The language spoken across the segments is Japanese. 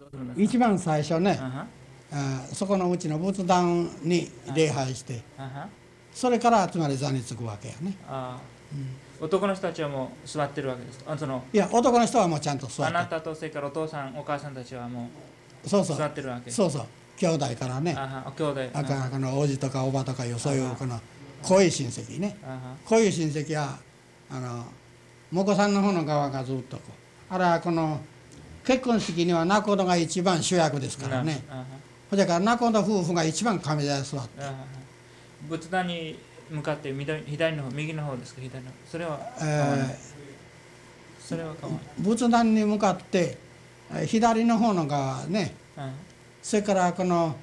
どうするんですか？ 一番最初ね、 あはそこのうちの仏壇に礼拝して、 あはそれからつまり座につくわけやね。 あ男の人たちはもう座ってるわけですか？ いや、男の人はもうちゃんと座あってる。 なたとそれからお父さんお母さんたちはもそうそう。 う座ってるわけ。 そうそう。兄弟からね、 あは兄弟。 このおじとかおばとかいう、そういうあはこの濃い親戚ね。 あは濃い親戚は、婿さんの方の側がずっとこう。あれはこの、結婚式には仲人が一番主役ですからね。 あはそれから仲人夫婦が一番上座に座って、 あは仏壇に向かって左の方、右の方ですか？左の方。それは変わらない。それは変わらない。 仏壇に向かって左の方の側ね、それからこの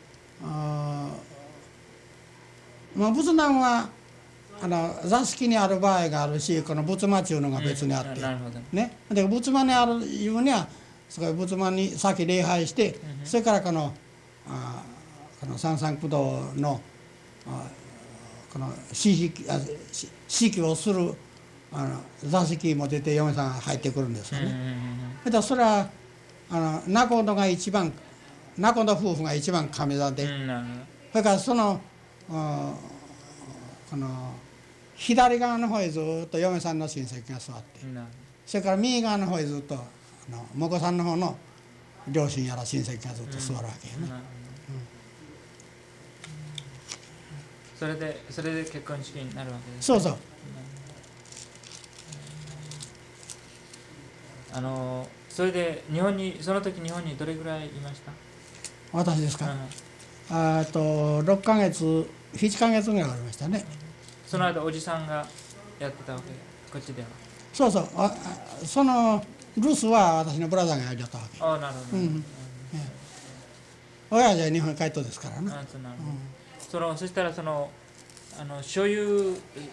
仏壇は座敷にある場合があるし、この仏間っていうのが別にあって、 なるほど。 ね、で仏間にあるいうにはそこ仏間に先礼拝して、それからこの三三九道のこの式をする座敷も出て嫁さんが入ってくるんですよね。それは仲人が一番、仲人夫婦が一番上座で、それからそのこの左側の方へずっと嫁さんの親戚が座って、それから右側の方へずっと婿さんの方の両親やら親戚がずっと座るわけよね。 それで結婚式になるわけです。 そうそう。 それでその時日本にどれぐらいいました？ 私ですか。6ヶ月7ヶ月ぐらいありましたね。 その間おじさんがやってたわけ、こっちでは。 そうそう。その留守は私のブラザーがやりよったわけ。 ああ、なるほど。 親父は日本に帰っとですからね。 そしたら所有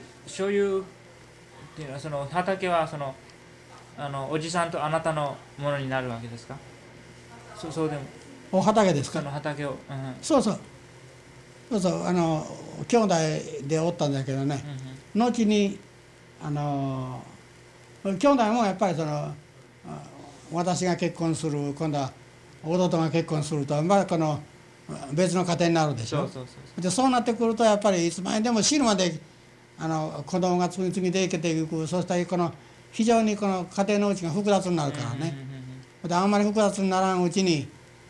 っていうのは、その畑はおじさんとあなたのものになるわけですか？そうでも。 お畑ですか？ その畑を。 そうそう。そうそう、兄弟でおったんだけどね、後に兄弟もやっぱり私が結婚する、今度は弟が結婚すると、まあ、この別の家庭になるでしょ。そうなってくるとやっぱりいつまででも死ぬまで子供が次々で生きていく。そうしたらこの非常にこの家庭のうちが複雑になるからね。であんまり複雑にならんうちに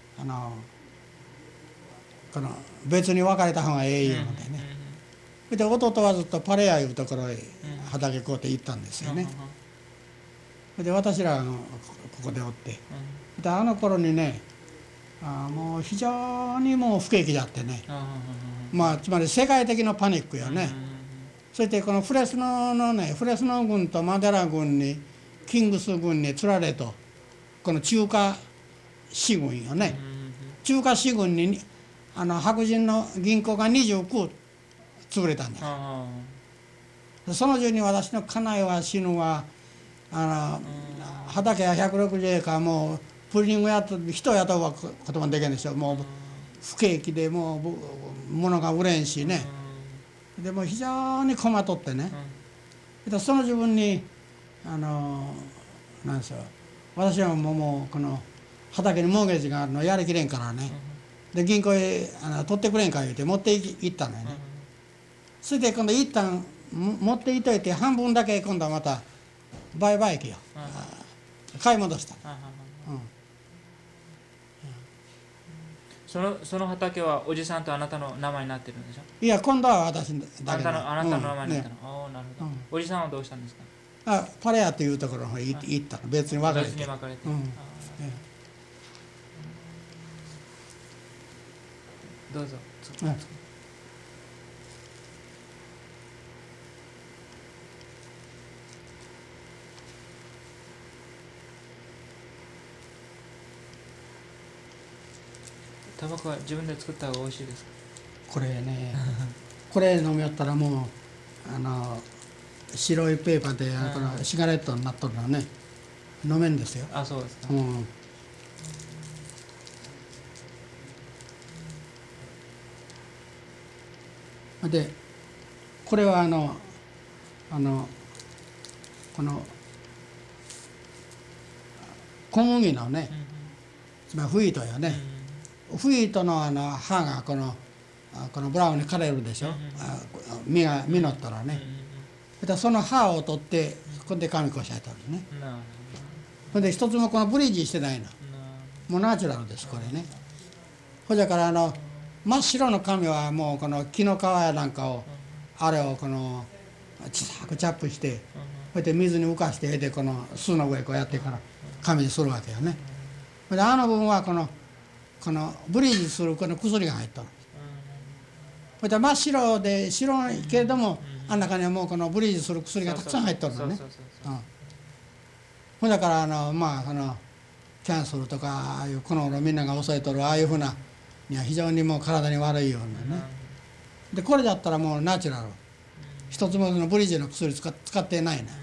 この別に別れた方がええいうのでね。で弟はずっとパレアいうところへ畑こうって行ったんですよね。で私らがここでおって、であの頃にね、もう非常にもう不景気だってね、まあつまり世界的なパニックよね。そしてこのフレスノ軍とマデラ軍にキングス軍につられと、この中華士軍よね。中華士軍に白人の銀行が29潰れたんです。その中に私の家内は死ぬわ、畑は160エーカー、もうプリング人雇うこともできるんですよ。もう不景気でもう物が売れんしね。でも非常に困っとってね。その自分になんですよ、私はもうこの畑にモーゲージがあるのやりきれんからね。で銀行へ取ってくれんか言うて持って行ったのよね。それで今度一旦持っていといて半分だけ今度はまた売買機を買い戻した。 その畑はおじさんとあなたの名前になってるんでしょ？ いや、今度は私だけあなたの名前になったの。なるほど。おじさんはどうしたんですか？ パレアというところに行ったの。別に別れて。 別に別れて。どうぞ。タバコは自分で作った方が美味しいですか？ これねこれ飲みよったらもう白いペーパーでこのシガレットになっとるのはね、飲めんですよ。 あ、そうですか。 でこれはこの小麦のね、つまあ、フィートよね、フィートの葉がこのブラウンに枯れるでしょ、実が実ったらね、その葉を取ってこれで紙こしゃいとるね。それで一つもこのブリーチしてないの、もうナチュラルですこれね。ほじゃから真っ白の紙はもうこの木の皮やなんかをあれをこの小さくチャップして、こうやって水に浮かしてでこの巣の上こうやってから紙にするわけよね。で部分はこのブリーチするこの薬が入っとる。こう真っ白で白いけれども、あん中にはもうこのブリーチする薬がたくさん入っとるのね。ほんだからまあキャンセルとかああいうこの頃みんなが抑えとるああいうふうなには非常にもう体に悪いようなね。でこれだったらもうナチュラル、一つもそのブリーチの薬使ってないね。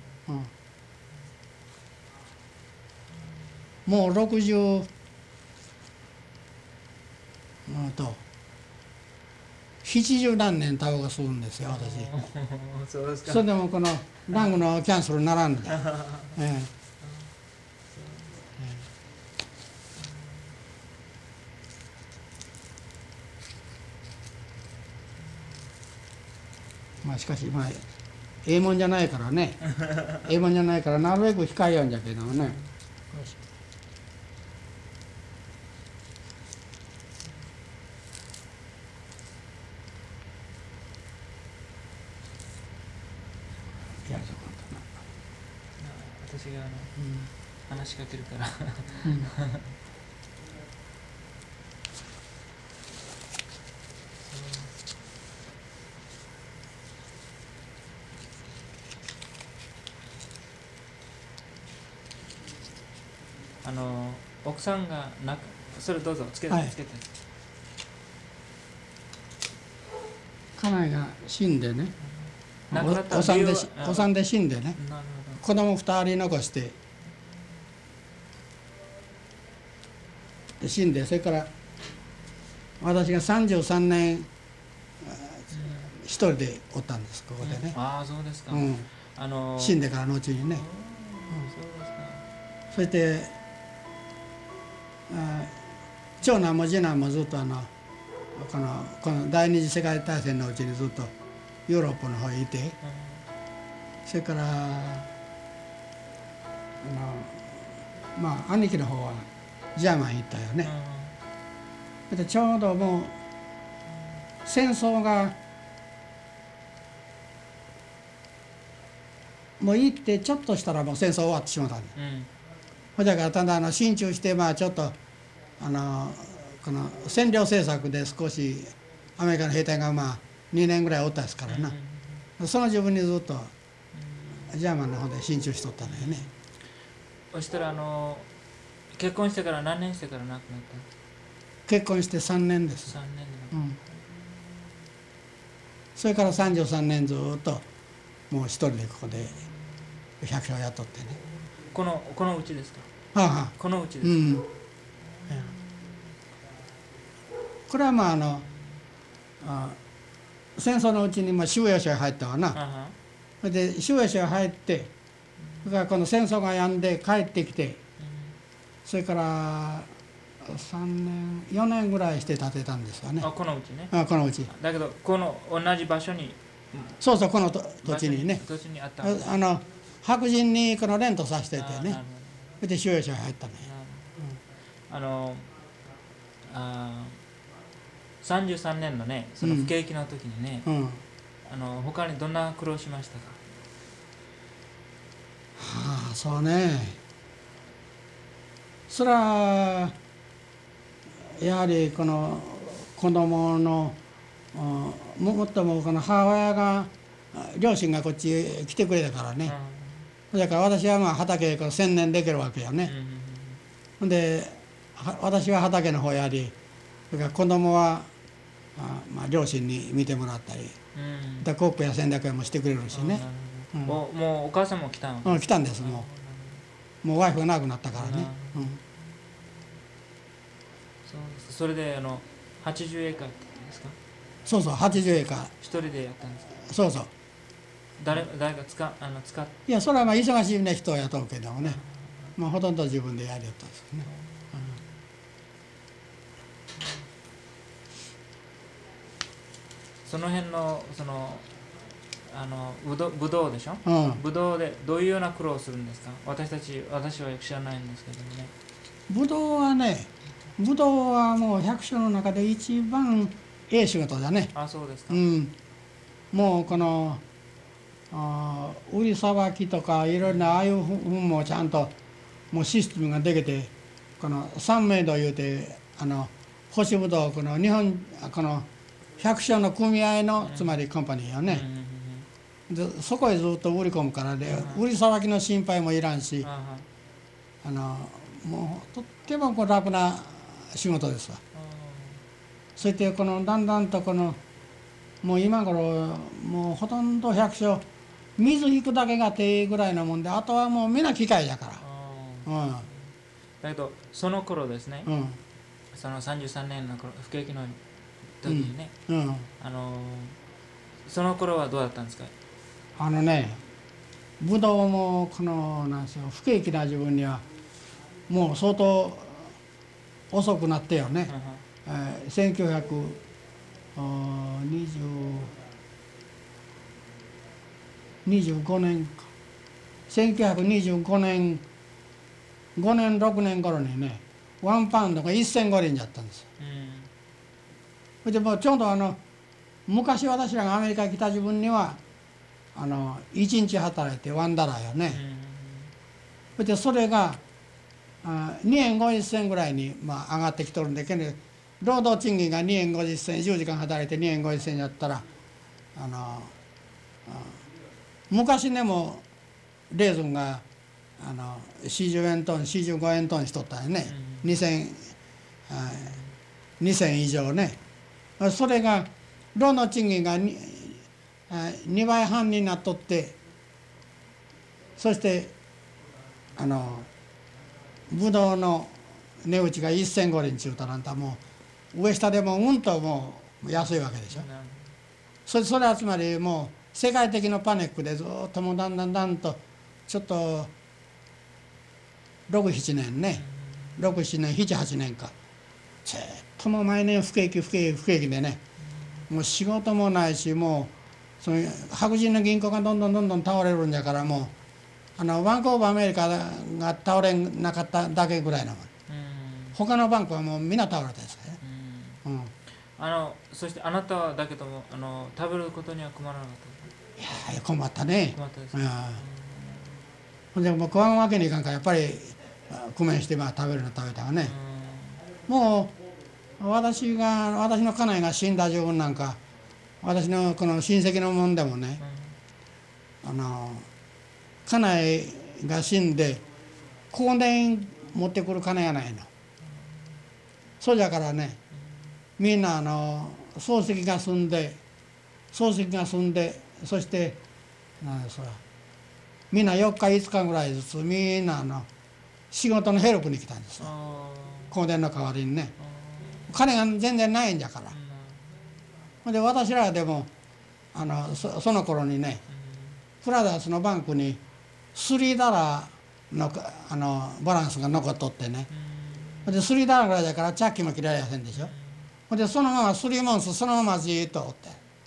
もう6070何年タバコ吸うんですよ私。 そうですか。 それでもこのラングのキャンセルにならんので、まあしかしまあええもんじゃないからねええもんじゃないからなるべく控えようんじゃけどね。 私が話しかけるから奥さんがそれどうぞつけて、つけて。 家内が死んでね、お産で死んでね、子供2人残して死んで、それから私が33年一人でおったんです、ここでね。 ああそうですか。 死んでからのうちにね。そして長男も次男もずっとこの第二次世界大戦のうちにずっとヨーロッパの方へいて、それからまあ兄貴の方はジャーマン行ったよね。でちょうどもう戦争がもう行ってちょっとしたらもう戦争終わってしまったんです。ほだからただ進駐してまあちょっとこの占領政策で少しアメリカの兵隊がまあ2年ぐらいおったですからな、その自分にずっとジャーマンの方で進駐しとったんだよね。 そしたら結婚してから何年してから亡くなった？ 結婚して3年です。 3年で、 それから33年ずっともう一人でここで百姓を雇ってね。 このうちですか？このうちですか？ これはまあ戦争のうちに収容所へ入ったわな。それで収容所へ入って、それからこの戦争が止んで帰ってきて、それから3年4年ぐらいして建てたんですわね。 このうちね。 このうちだけどこの同じ場所に、 そうそう、この土地にね、 土地にあった。 白人にこのレントさせててね、それで収容所へ入ったね。 33年のね、その不景気の時にね、他にどんな苦労しましたか？ そうね、それはやはりこの子供のもっともこの母親が両親がこっちへ来てくれたからね、だから私はまあ畑へ専念できるわけよね。ほんで私は畑の方やり、それから子供はまあ両親に見てもらったり、コックや洗濯屋もしてくれるしね。 もうお母さんも来たの？ 来たんです。もうワイフが亡くなったからね。 それで80エーカーって言うんですか？ そうそう、80エーカー一人でやったんですか？ そうそう。 誰が使っいや、それはまあ忙しいね人を雇うけどもね、まあほとんど自分でやりよったんですね。 その辺のぶどうでしょ、 うん、 ぶどうでどういうような苦労をするんですか。私はよく知らないんですけどもね。 ぶどうはね、ぶどうはもう百姓の中で一番ええ仕事だね。 あ、そうですか。 うん、もうこの売りさばきとかいろいろなああいうふうもちゃんともうシステムができて、この三明堂いうて干しぶどうこの日本この百姓の組合のつまりコンパニーよね。でそこへずっと売り込むからで、売りさばきの心配もいらんし、もうとってもこう楽な仕事ですわ。そしてこのだんだんとこのもう今頃もうほとんど百姓水引くだけが手ぐらいのもんで、あとはもう皆機械だから。 だけどその頃ですね、 うん、 その33年の頃不景気の時にね、 うん、 その頃はどうだったんですか。 ぶどうもこのなんですよ、不景気な自分にはもう相当遅くなってよね。1925年か、1925年5年6年頃にね、ワンパウンドが1005輪だったんですよ。それでもうちょうど昔私らがアメリカに来た自分には1日働いてワンダラーよね。それでそれが2円50銭ぐらいに上がってきとるんで、けど労働賃金が2円50銭、10時間働いて2円50銭やったら昔でもレーズンが40円トン45円トンしとったよね。2000以上ね。それが労働賃金が2倍半になっとって、そしてぶどうの値打ちが1005輪ちゅうたら、あんたもう上下でもうんともう安いわけでしょ。それはつまりもう世界的なパニックでずっともうだんだんとちょっと6、7年ね、6、7年、7、8年か、ずっともう毎年不景気でね、もう仕事もないし、もうその白人の銀行がどんどん倒れるんだから、もうバンクオブアメリカが倒れなかっただけぐらいなもん。他のバンクはもうみんな倒れたんですからね。 そしてあなたはだけども食べることには困らなかった。 いや困ったね。 困ったです。 ほんでもう食わんわけにいかんから、やっぱり工面して食べるの食べたわね。もう私の家内が死んだ自分なんか、私のこの親戚のもんでもね、家内が死んで香典持ってくる金がないの。そうじゃからね、みんな葬式が済んで、そしてみんな4日5日ぐらいずつみんな仕事のヘルプに来たんですよ。香典の代わりにね。金が全然ないんじゃから。で私らでもその頃にね、プラダースのバンクに$3のバランスが残っとってね。で$3ぐらいだからチャッキも切られやせんでしょ。でそのまま3モンスそのままじっとおって、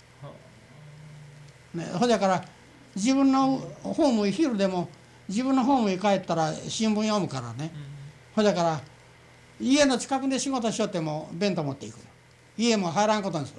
ね、ほじゃから自分のホーム昼でも自分のホームに帰ったら新聞読むからね。ほじゃから家の近くで仕事しよっても弁当持っていく。家も入らんことにする。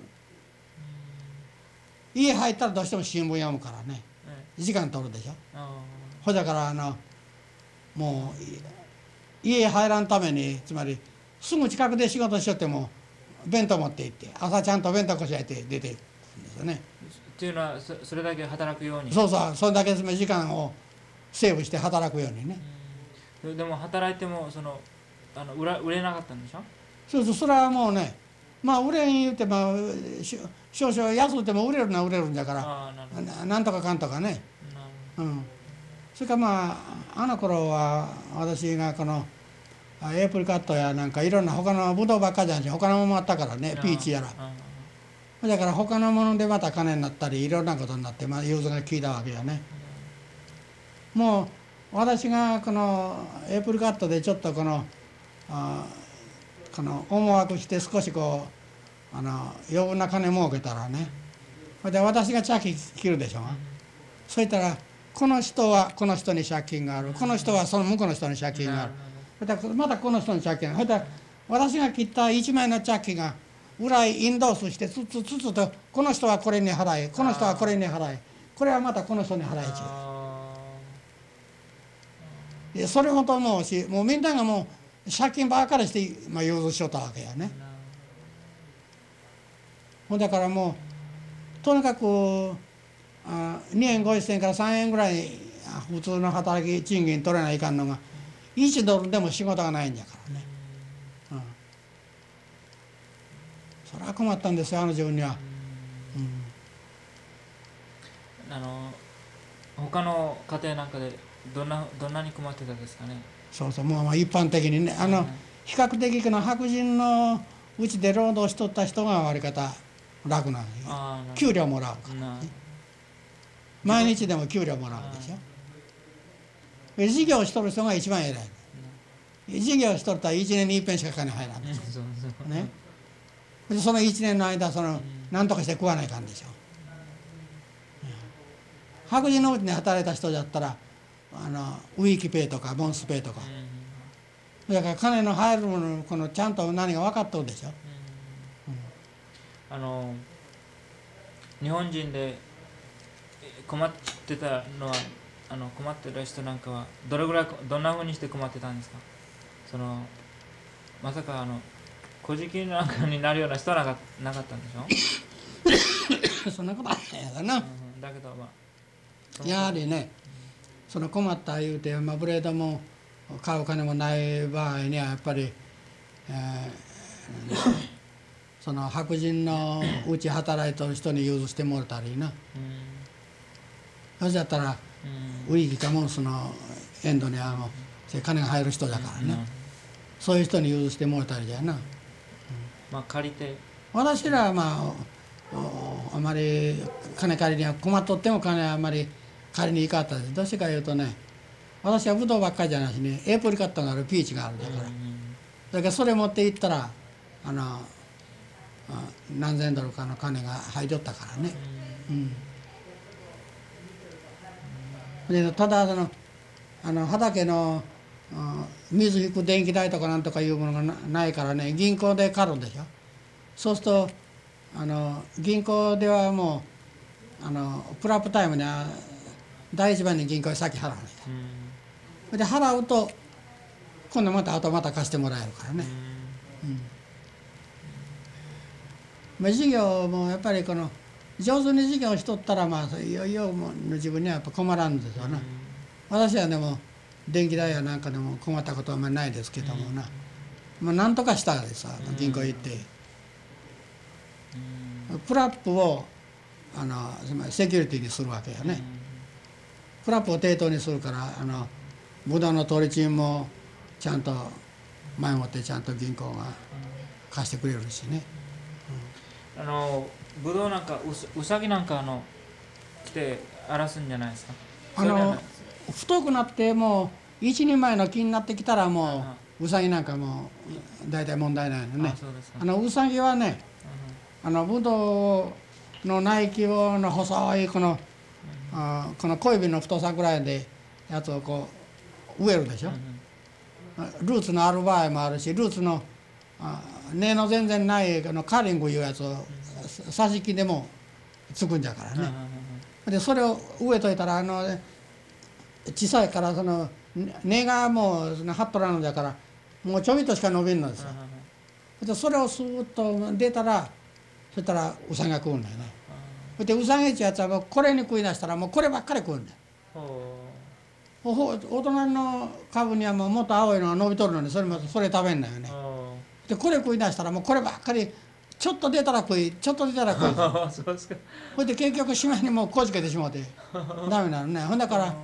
家入ったらどうしても新聞読むからね、時間取るでしょ。ほじゃからもう家入らんために、つまりすぐ近くで仕事しよっても弁当持って行って朝ちゃんと弁当こしらえて出ていくんですよね。 っていうのはそれだけ働くように。 そうそれだけ時間をセーブして働くようにね。 でも働いても売れなかったんでしょ。 それはもうね、売れん言うて少々安うても売れるのは売れるんだから、なんとかかんとかね。それからあの頃は私がこのエイプリカットやなんかいろんな他のブドウばっかじゃなくて他のものもあったからね、ピーチやら。だから他のものでまた金になったりいろんなことになって融通が利いたわけよね。もう私がこのエイプリカットでちょっとこの思惑して少し余分な金儲けたらね、 で私がチャキ切るでしょ。そういったらこの人はこの人に借金がある、この人はその向こうの人に借金がある、またこの人に借金がある。そしたら私が切った1枚のチャキが裏へインドースしてつつとこの人はこれに払え、この人はこれに払え、これはまたこの人に払えちゃう。それほどもうし、もうみんながもう借金ばっかりして、融通しよったわけやね。だからもうとにかく2円50銭から3円ぐらい普通の働き賃金取れないかんのが1ドルでも仕事がないんやからね。それは困ったんですよ、あの自分には。 他の家庭なんかでどんなに困ってたんですかね。 そうそう、もう一般的にね、比較的白人のうちで労働しとった人が割り方楽なんよ。給料もらうからね。毎日でも給料もらうでしょ。事業しとる人が一番偉い。事業しとったら1年に一遍しか金入らんですね。その1年の間何とかして食わないかんでしょ。白人のうちに働いた人だったらウィーキペイとかモンスペイとか、だから金の入るものちゃんと何が分かっとるでしょ。 日本人で困ってたのは困ってた人なんかはどんなふうにして困ってたんですか。まさか小じきなんかになるような人はなかったんでしょ。 そんなことはないやろな。 だけどやはりね、困った言うて、ブレードも買う金もない場合にはやっぱり、白人のうち働いてる人に融通してもらったりな。それだったら、ウィーキかモンスのエンドには金が入る人だからね、そういう人に融通してもらったりじゃな。 借りて私らはあまり金借りには困っとっても金はあまり借りに行かったです。どうしてかいうとね、私はブドウばっかりじゃないしね、エイプリカットがある、ピーチがあるだから、だからそれ持って行ったら何千ドルかの金が入りよったからね。でただ畑の水引く電気代とかなんとかいうものがないからね、銀行で借るんでしょ。そうすると銀行ではもうプラップタイムには第一番に銀行に先払わないと、で払うと今度また貸してもらえるからね。事業もやっぱり上手に事業をしとったらいよいよの自分にはやっぱ困らんですよな。私はでも電気代やなんかでも困ったことはあんまりないですけどもな、なんとかしたらです銀行行ってプラップをセキュリティにするわけよね。プラップを抵当にするからブドウの取り賃もちゃんと前もってちゃんと銀行が貸してくれるしね。 ブドウなんかウサギなんか来て荒らすんじゃないですか。 太くなってもう一人前の木になってきたらもうウサギなんかもう大体問題ないのね。ウサギはねブドウの内気の細いこの小指の太さぐらいでやつを植えるでしょ。ルーツのある場合もあるし、ルーツの根の全然ないカーリングいうやつを挿し木でもつくんじゃからね。でそれを植えといたら小さいから根がもう張っとらんのだからもうちょびっとしか伸びんのですよ。でそれをスーッと出たらそしたらウサギが食うんだよね。でウサギってやつはもうこれに食い出したらもうこればっかり食うんだよ。お隣の株にはもっと青いのが伸びとるのにそれ食べんだよね。でこれ食い出したらもうこればっかりちょっと出たら食いちょっと出たら食いそうですか。 ほいで結局しまいにもうこじけてしもうてダメなのね。ほんだから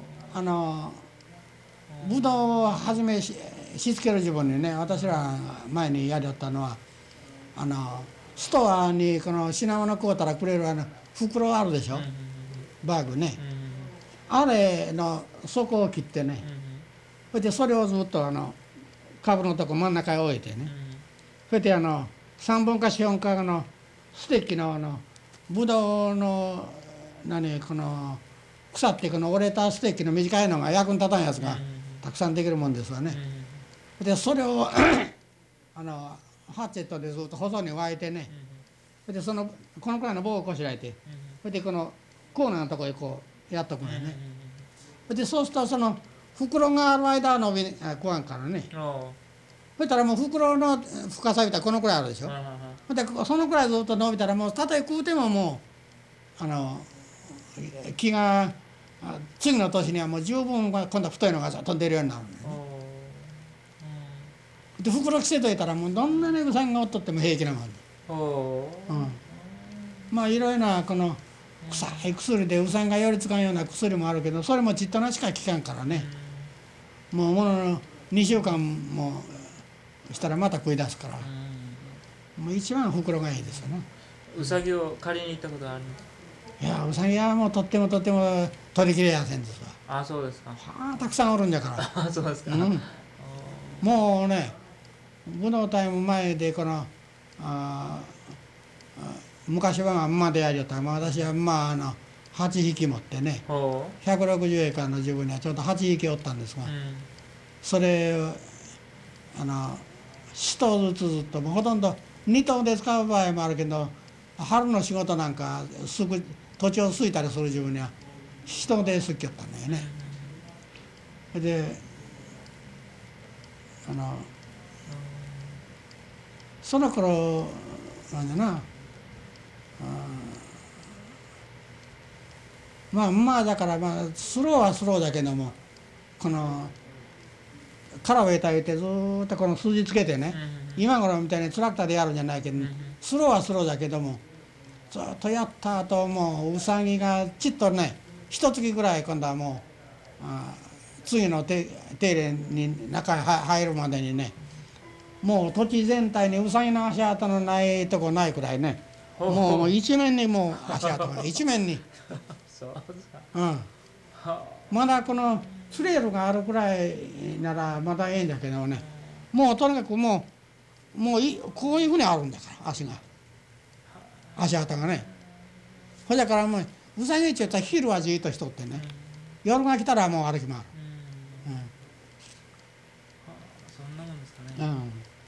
ブドウをはじめしつける自分にね、私ら前にやりよったのはストアに品物買うたらくれる袋あるでしょ、バッグね、あれの底を切ってね、それでそれをずっと株のとこ真ん中へ置いてね、それで3分か4分かステッキのブドウのこの腐ってこの折れたステーキの短いのが役に立たんやつがたくさんできるもんですわね。でそれをハッチェットでずっと細に湧いてね、でこのくらいの棒をこしらえて、でこのコーナーのところへこうやっとくのよね。でそうするとその袋がある間は伸び食わんからね。そしたらもう袋の深さ言うたらこのくらいあるでしょ。でそのくらいずっと伸びたらもうたとえ食うてももう木が次の年にはもう十分今度は太いのがずっと出るようになるんだよね。で袋着せといたらもうどんなにウサギがおっとっても平気なもん。まあいろいろなこの臭い薬でウサギが寄りつかんような薬もあるけど、それもちっとなしか効かんからね。もうもの2週間もしたらまた食い出すから、もう一番袋がいいですよね。 ウサギを借りに行ったことあるんですか？ いやウサギはもうとっても取りきれやせんですわ。 あ、そうですか。 たくさんおるんじゃから。 あ、そうですか。 もうね、ブドウタイム前でこの昔は馬でやりよったら、私は8匹持ってね、160エーカーの自分にはちょうど8匹おったんですが、それを1頭ずつともほとんど2頭で使う場合もあるけど、春の仕事なんかすぐ土地をすいたりする自分には1頭ですっきよったんだよね。でその頃なんだな、まあだからスローはスローだけども、この殻を得た言うてずっとこの筋つけてね、今頃みたいにトラクターでやるんじゃないけど、スローはスローだけどもずっとやった後もうウサギがちっとね1月ぐらい今度はもう次の手入れに中へ入るまでにね、もう土地全体にウサギの足跡のないとこないくらいね、もう一面にもう足跡が一面にそうですか。 まだこのツレールがあるくらいならまだええんだけどね、もうとにかくもうこういうふうにあるんだから足跡がね。ほいだからもうウサギって言ったら昼はじーっとしとってね、夜が来たらもう歩き回る。 そんなもんですかね。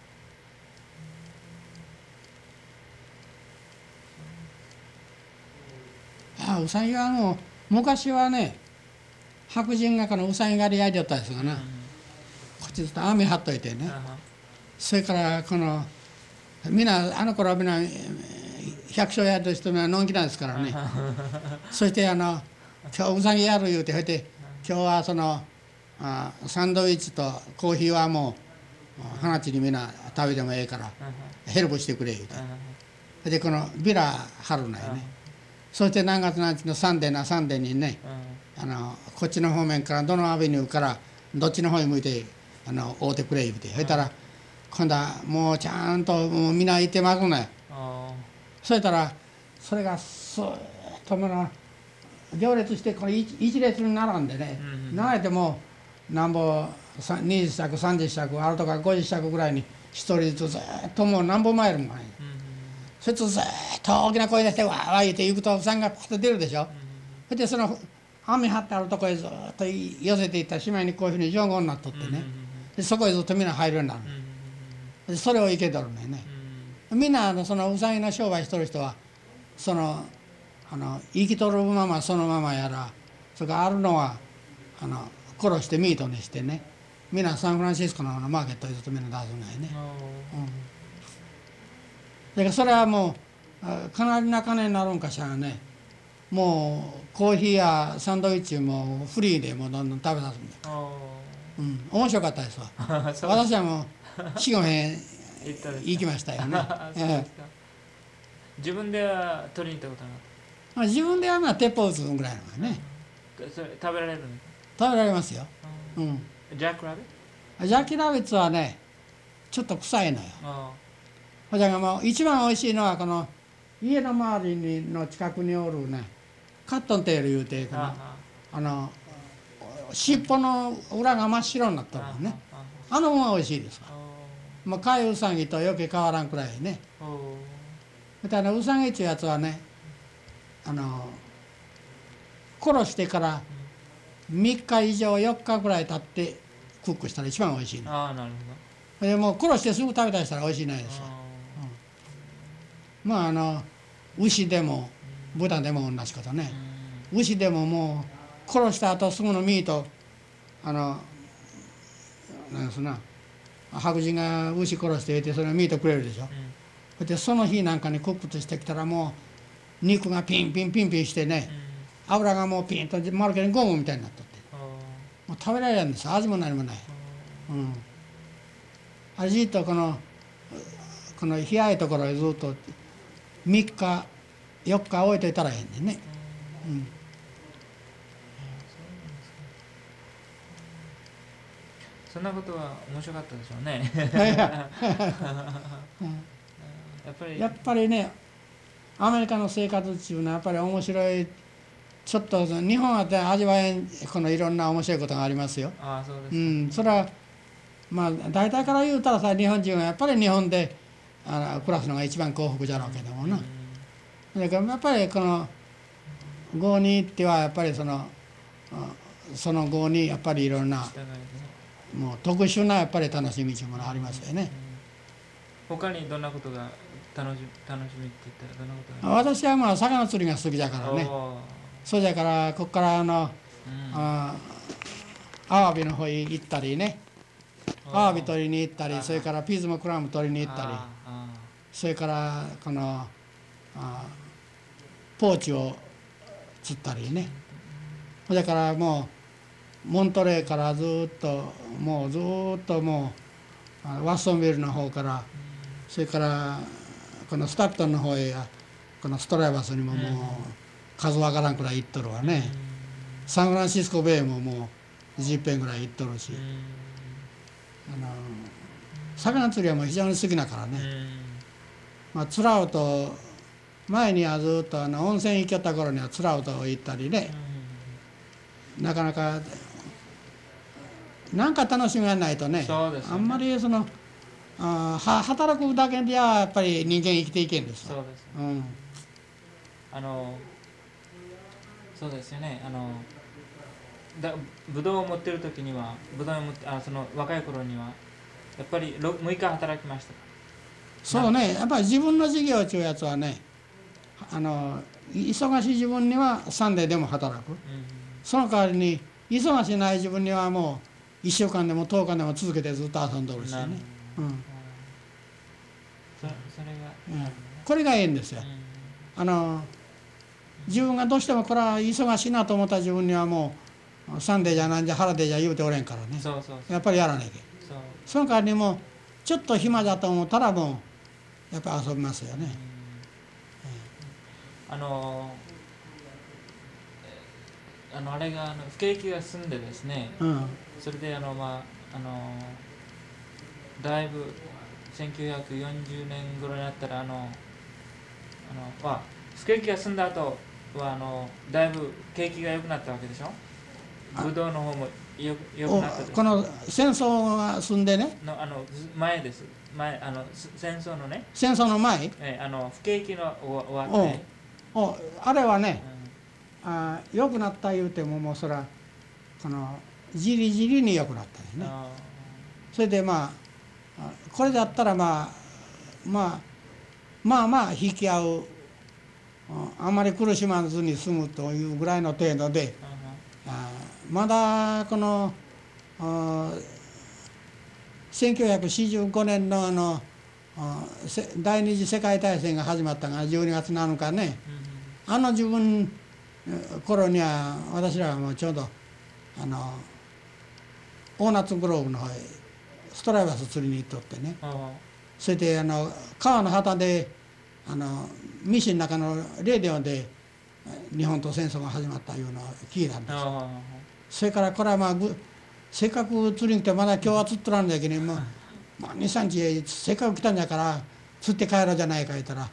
ウサギは昔はね、白人がこのウサギ狩りやりよったんですがな、こっちずっと網張っといてね、それからみんな頃はみんな百姓やる人はのんきなんですからねそして今日ウサギやる言うて、そして今日はサンドイッチとコーヒーはもう花地にみんな食べてもええからヘルプしてくれ言うて、でこのビラ貼るのよね。そして何月何日のサンデーにね、こっちの方面からどのアベニューからどっちの方に向いて会うてくれ言うて、そしたら今度はもうちゃんともうみんな行ってますのよ。そしたらそれがスーッと行列してこの一列に並んでね、並べてもなんぼ20尺30尺あるとか50尺ぐらいに一人ずつずっともう何本マイルもない、それとずっと大きな声出してわーわー言って行くとウサギがパッと出るでしょ。それでその網張ってあるとこへずっと寄せていったらしまいにこういうふうに上手になっとってね、でそこへずっとみんな入るようになる、でそれを生けとるのよね。みんなそのウサギの商売しとる人は生きとるままそのままやら、それからあるのは殺してミートにしてね、みんなサンフランシスコのマーケットにずっとみんな出すんだよね。だからそれはもうかなりな金になるんかしらね。もうコーヒーやサンドイッチもフリーでもうどんどん食べさすんだ。面白かったですわ私はもう4、5遍行きましたよね自分では取りに行ったことなかった。 自分では鉄砲撃つぐらいのがね、 それ食べられるの？ 食べられますよ。 ジャックラビット？ ジャッキラビッツはねちょっと臭いのよ。ほじゃがもう一番おいしいのはこの家の周りの近くにおるねカットンテールいうて尻尾の裏が真っ白になったのね、もんはおいしいですわ。飼いウサギとよく変わらんくらいね。ウサギっていうやつはね殺してから3日以上4日ぐらい経ってクックしたら一番おいしいの。 ああ、なるほでもう殺してすぐ食べたりしたらおいしいないですど。 わ。まあ牛でも豚でも同じことね。牛でももう殺した後すぐのミートなんですな、白人が牛殺していてそれをミートくれるでしょ。でその日なんかにクックとしてきたらもう肉がピンピンピンピンしてね、油がもうピンとまるでゴムみたいになっとってもう食べられるんです。味も何もない。じっとこの冷やいところへずっと3日4日置いといたらええねんね。 そんなことは面白かったでしょうね。 やっぱりね、アメリカの生活っていうのはやっぱり面白い。ちょっと日本は味わえんこのいろんな面白いことがありますよ。 ああ、そうですか。 それはまあ大体から言うたらさ、日本人はやっぱり日本で暮らすのが一番幸福じゃろうけどもな。だからやっぱりこの郷に行ってはやっぱりその郷にやっぱりいろんなもう特殊なやっぱり楽しみというものがありますよね。 他にどんなことが楽しみって言ったらどんなことが私はまあ魚釣りが好きだからね。そうじゃからここからアワビの方へ行ったりね、アワビ取りに行ったり、それからピーズもクラム取りに行ったり、それからこのポーチを釣ったりね。だからもうモントレーからずっともうワッソンビルの方から、それからこのスタットンの方へこのストライバスにももう数わからんくらい行っとるわね。サンフランシスコベイももう20遍ぐらい行っとるし、魚釣りはもう非常に好きだからね。ツラウト前にはずっと温泉行きよった頃にはツラウト行ったりね、なかなかなんか楽しみがないとね、あんまり働くだけではやっぱり人間生きていけんですよ。 そうです。そうですよね。ブドウを持ってる時にはその若い頃にはやっぱり6日働きました。 そうね、やっぱり自分の事業というやつはね、忙しい自分にはサンデーでも働く、その代わりに忙しない自分にはもう1週間でも10日でも続けてずっと遊んどるしね。これがいいんですよ。自分がどうしてもこれは忙しいなと思った自分にはもうサンデーじゃなんじゃハラデーじゃ言うておれんからね。やっぱりやらなきゃ。その代わりにもうちょっと暇だと思ったらもうやっぱり遊びますよね。 あれが不景気が進んでですね、それでだいぶ1940年頃になったら不景気が進んだ後はだいぶ景気が良くなったわけでしょ。ブドウの方も良くなったです。 この戦争が進んでね、 前です。戦争のね。 戦争の前、 不景気の終わってあれはね、良くなった言うてももうそれはじりじりに良くなったんですね。それでこれだったらまあ引き合う、あまり苦しまずに済むというぐらいの程度で、まだこの1945年の第二次世界大戦が始まったのが12月7日ね、自分頃には私らはもうちょうど大夏グローブの方へストライバス釣りに行っとってね、それで川の旗でミシンの中のレディオで日本と戦争が始まったいうのを聞いたんですよ。それからこれはせっかく釣りに来てまだ今日は釣っとらんだけども2、3日せっかく来たんだから釣って帰ろうじゃないか言ったら、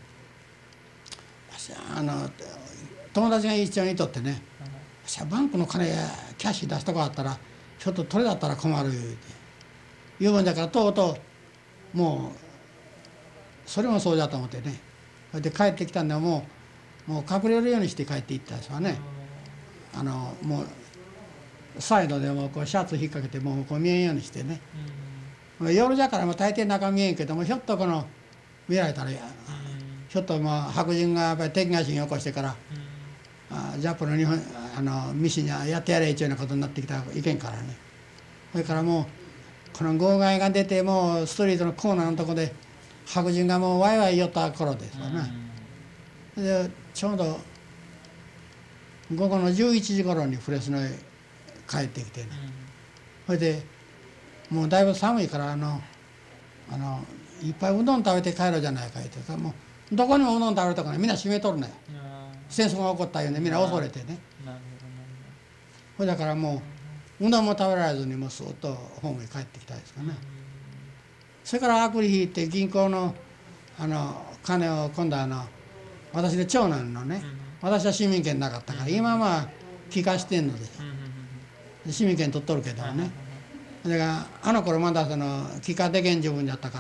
友達が一緒にいとってね、バンクの金キャッシュ出したこあったらちょっと取れだったら困る言うもんだから、とうとうもうそれもそうだと思ってね、それで帰ってきたんでももう隠れるようにして帰っていったんですわね。もうサイドでもこうシャツ引っ掛けてもうこう見えんようにしてね、夜じゃからも大抵中見えんけども、ひょっとこの見られたら、ひょっとまあ白人がやっぱり敵が心起こしてから、ジャップの日本ミシンやってやれっていうようなことになってきたらいけんからね。それからもうこの号外が出て、もうストリートのコーナーのとこで白人がもうワイワイ寄った頃ですわね。でちょうど午後の11時頃にフレスノへ帰ってきてね、それでもうだいぶ寒いからいっぱいうどん食べて帰ろうじゃないか言ってさ、もうどこにもうどん食べるとかね、みんな閉めとるね。戦争が起こったようでみんな恐れてね。ほいだからもううどんも食べられずにもうすっとホームに帰ってきたですかね。それからあくり引いて銀行の金を今度私の長男のね、私は市民権なかったから、今まあ帰化してんので市民権取っとるけどね。だからあの頃まだ帰化できん自分だったから、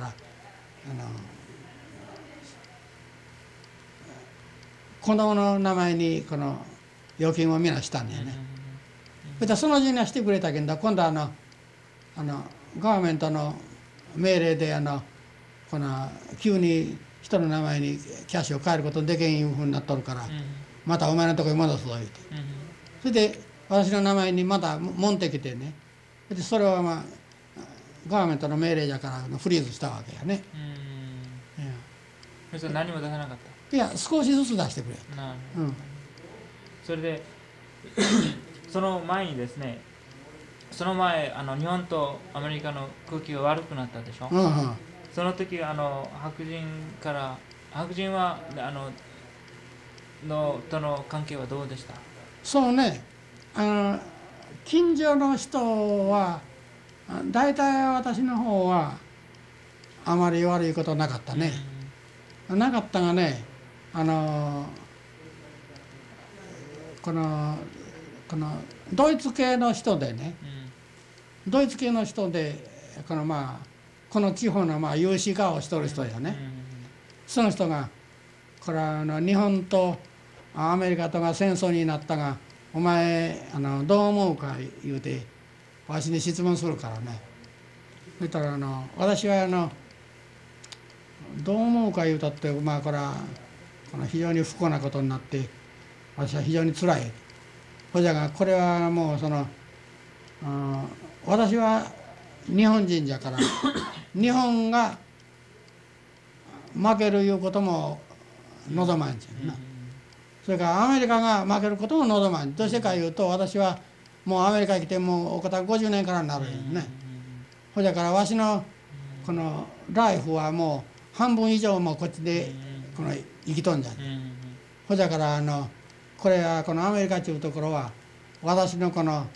子供の名前にこの預金をみんなしたんだよね。そのうちにはしてくれたけど、今度ガバメントの命令でこの急に人の名前にキャッシュを変えることできんいうふうになっとるから、またお前のとこに戻すぞ言うて、それで私の名前にまた持ってきてね、でそれはまあガバメントの命令じゃからフリーズしたわけやね。 それ何も出さなかった。 いや少しずつ出してくれ。 それでその前にですね、その前日本とアメリカの空気が悪くなったでしょ。その時白人はとの関係はどうでした。 そうね、近所の人は大体私の方はあまり悪いことなかったね。なかったがね、このドイツ系の人でね、ドイツ系の人でこの地方の有志化をしとる人よね。その人がこれは日本とアメリカとが戦争になったが、お前どう思うか言うてわしに質問するからね。そしたら私はどう思うか言うたって、これは非常に不幸なことになって私は非常につらい。ほじゃがこれはもう私は日本人じゃから日本が負けるいうことも望まんじゃんな。それからアメリカが負けることも望まん。どうしてかいうと、私はもうアメリカに来てもうお方50年からになるよね。ほじゃからわしのこのライフはもう半分以上もこっちで生きとんじゃん。ほじゃからこれはこのアメリカというところは私のこの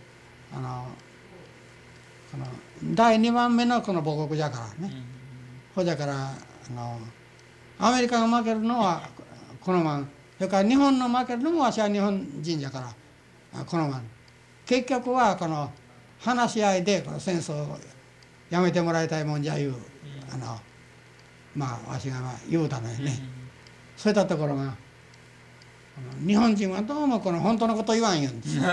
第2番目のこの母国じゃからね。ほじゃからアメリカが負けるのはこのまん、それから日本の負けるのもわしは日本人じゃからこのまん。結局はこの話し合いでこの戦争をやめてもらいたいもんじゃいうわしが言うたのよね。そういったところが日本人はどうもこの本当のこと言わん言うんですよ。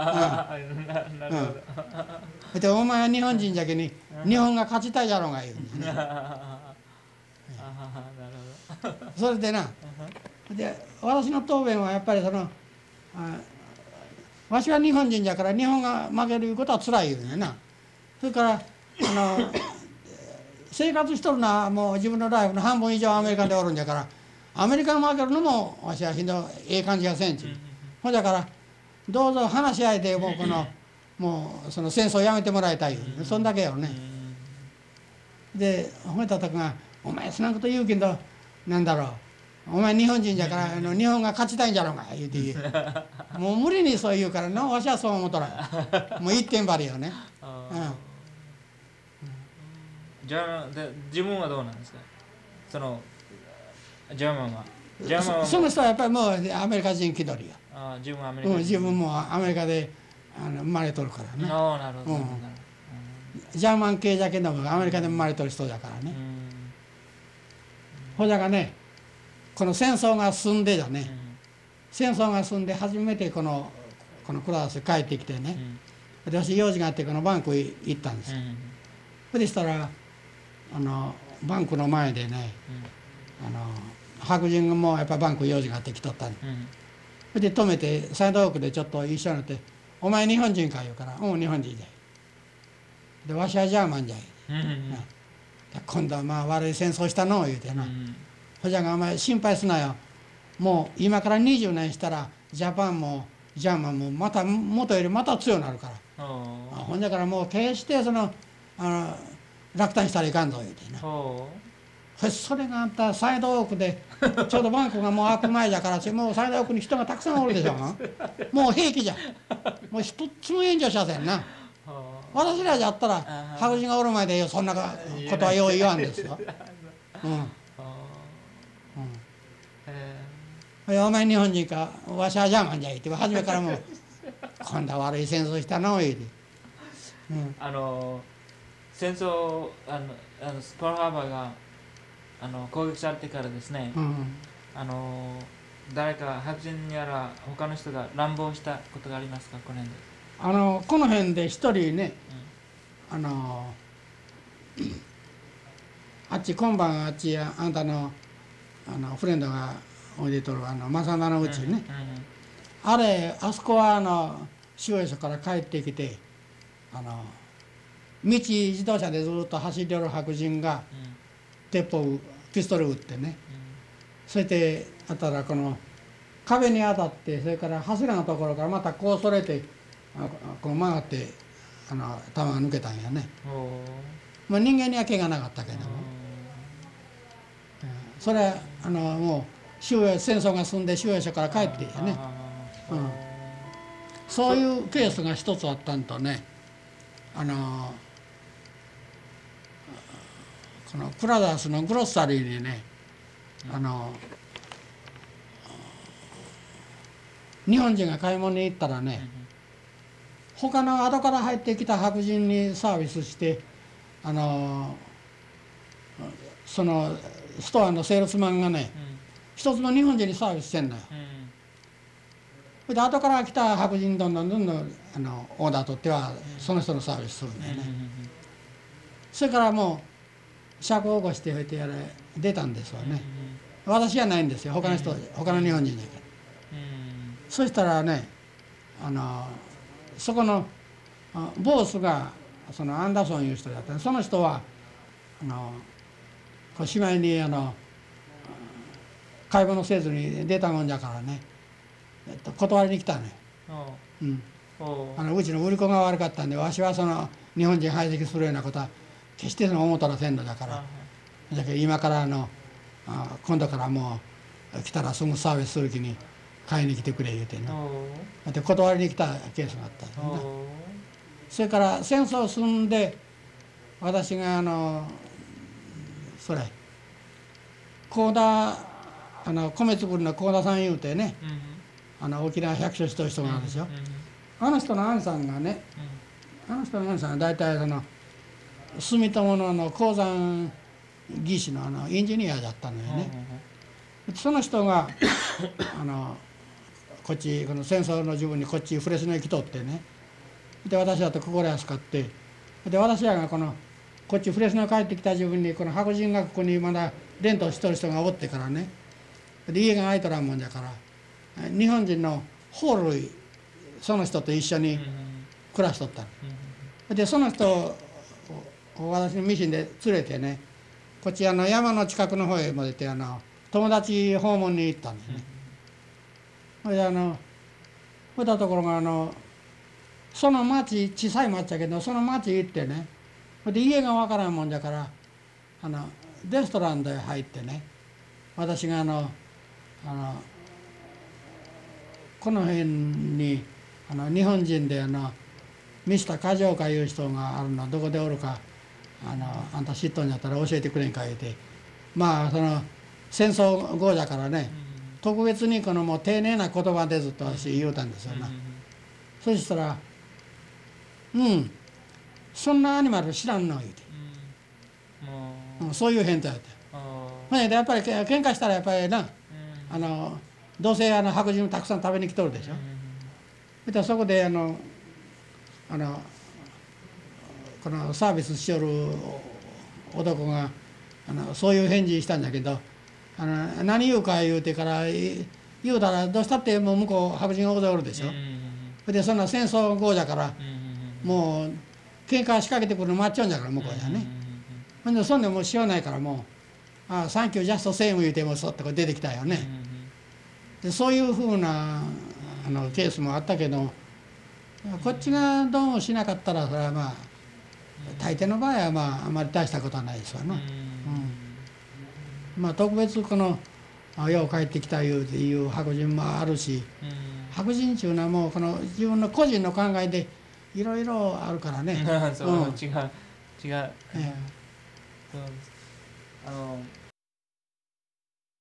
でお前は日本人じゃけに日本が勝ちたいじゃろうが言うんですね。それでな、で私の答弁はやっぱりわしは日本人じゃから日本が負けるいうことはつらい言うんやな。それから生活しとるのはもう自分のライフの半分以上アメリカでおるんじゃから、アメリカが負けるのもわしはええ感じがせんちゅう。ほんだからどうぞ話し合いでもうその戦争やめてもらいたい、そんだけよね。で褒めたときが「お前そんなこと言うけどなんだろう、お前日本人じゃから日本が勝ちたいんじゃろうが」言うてもう無理にそう言うからな、わしはそう思っとらん。もう一点張りよね。 じゃあ自分はどうなんですか。ジャーマンはその人はやっぱりもうアメリカ人気取りや。 自分はアメリカ人、 自分もアメリカで生まれとるからね。 なるほど、 ジャーマン系じゃけどもアメリカで生まれとる人だからね。ほじゃがね、この戦争が進んでじゃね、 戦争が済んで初めてこのクラス帰ってきてね、で私用事があってこのバンクへ行ったんですよ。そしたらバンクの前でね、白人もやっぱバンク用事があって来とったんで、それで止めてサイドオークでちょっと一緒になって「お前日本人か?」言うから「うん日本人じゃい」で「わしはジャーマンじゃい」今度はまあ悪い戦争したのを言うてな、ほじゃがお前心配すなよ、もう今から20年したらジャパンもジャーマンもまた元よりまた強くなるから、ほんじゃからもう決して落胆したらいかんぞ言うてな。それがあんたサイドオークでちょうどバンクがもう開く前じゃからもうサイドオークに人がたくさんおるでしょもう平気じゃ、もう一つも援助しませんな。私らじゃったら白人がおる前でそんなことはよう言わんですよ。お前日本人かわしはジャーマンじゃいって初めからもう今度は悪い戦争したのを言うて、 戦争パールハーバーが攻撃されてからですね、誰か白人やら他の人が乱暴したことがありますか、この辺で。 この辺で一人ね、あっち今晩あっちあんたのフレンドがおいでとる正田のうちね、あそこは収容所から帰ってきて自動車でずっと走り寄る白人が鉄砲ピストル撃ってね、そしてあったらこの壁に当たって、それから柱のところからまたこうそれてこう曲がって弾が抜けたんやね。まあ人間には怪我なかったけども、それはもう戦争が済んで収容所から帰ってやね、そういうケースが一つあったんとね、このクラザースのグロッサリーにね、日本人が買い物に行ったらね、他の後から入ってきた白人にサービスしてそのストアのセールスマンがね、一つの日本人にサービスしてんのよ。それで後から来た白人どんどんオーダー取ってはその人のサービスするんだよね。それからもう釈放起こしておいて出たんですわね。私じゃないんですよ、他の日本人だけど。そしたらねそこのボースがアンダーソンいう人だった。その人はしまいに買い物せずに出たもんじゃからね、断りに来たね。うちの売り子が悪かったんで、わしは日本人排斥するようなことは決して思ったらせんのだから、だけど今から今度からもう来たらすぐサービスする気に買いに来てくれ言うてね、で断りに来たケースがあったんだな。それから戦争済んで私がそれ幸田米作りの幸田さん言うてね、沖縄百姓しとる人があるでしょ。あの人の兄さんがね、大体住友の鉱山技師のエンジニアだったのよね。その人がこっちこの戦争の自分にこっちフレスノに来とってね、で私だと心安かって、で私らがこっちフレスノ帰ってきた自分にこの白人がここにまだレントしとる人がおってからね、で家が空いとらんもんじゃから日本人のホールにその人と一緒に暮らしとったの。でその人を私のミシンで連れてね、こっち山の近くの方へも出て友達訪問に行ったんですね。それでほいだところがその町小さい町だけどその町行ってね、で家がわからんもんじゃからレストランで入ってね、私がこの辺に日本人でミスター梶岡いう人があるのどこでおるかあんた知っとんやったら教えてくれんか言うて、まあ戦争後じゃからね、特別にもう丁寧な言葉でずっと私言うたんですよな。そしたらそんなアニマル知らんの言うて、そういう返答やった。ほんでやっぱり喧嘩したらやっぱりなどうせ白人もたくさん食べに来とるでしょ。そしたらそこでこのサービスしよる男がそういう返事したんだけど、何言うか言うてから言うたらどうしたってもう向こう白人がおるでしょ。それでそんな戦争後じゃからもう喧嘩仕掛けてくるの待っちゃうんじゃから向こうじゃね。ほんでそんでもうしようないからもうサンキュージャストセーム言うてもそっと出てきたよね。でそういうふうなケースもあったけど、こっちがどうもしなかったらそれはまあ大抵の場合はまああまり大したことはないですわな。まあ特別このよう帰ってきたいう白人もあるし、白人っていうのはもうこの自分の個人の考えでいろいろあるからね。 そう、違う。そうです。